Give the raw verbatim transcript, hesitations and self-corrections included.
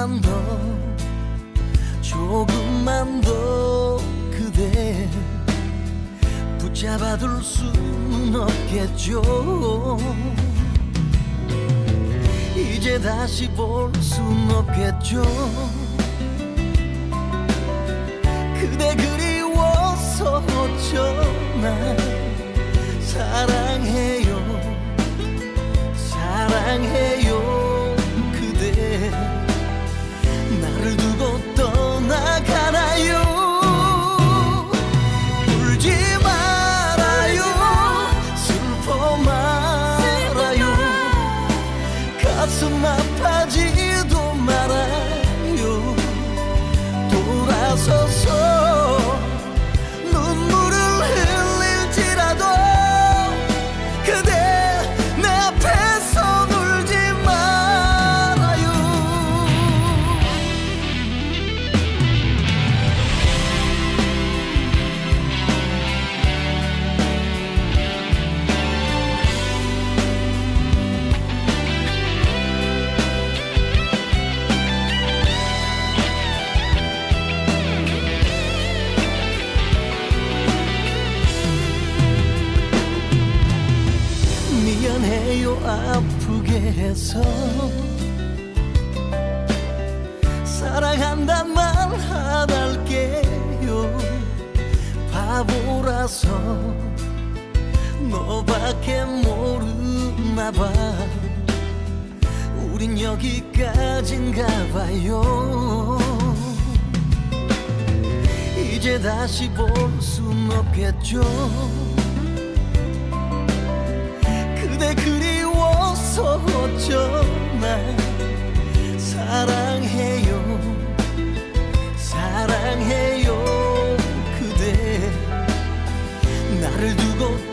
조금만 더 조금만 더 그대 붙잡아둘 수는 없겠죠. 이제 다시 볼 순 없겠죠. 그대 그리워서 어쩌나 사랑해요 사랑해요. 그대 나를 두고 떠나가나요. 울지 말아요 슬퍼 말아요 가슴 아파지도 말아요. 돌아서서 눈물을 흘릴지라도 그대 내 앞에서 울지 말아요. 미안해요 아프게 해서 사랑한단 말 안 할게요. 바보라서 너밖에 모르나봐. 우린 여기까지인가 봐요. 이제 다시 볼 순 없겠죠. 그대 그리워서 어쩌나 사랑해요 사랑해요. 그대 나를 두고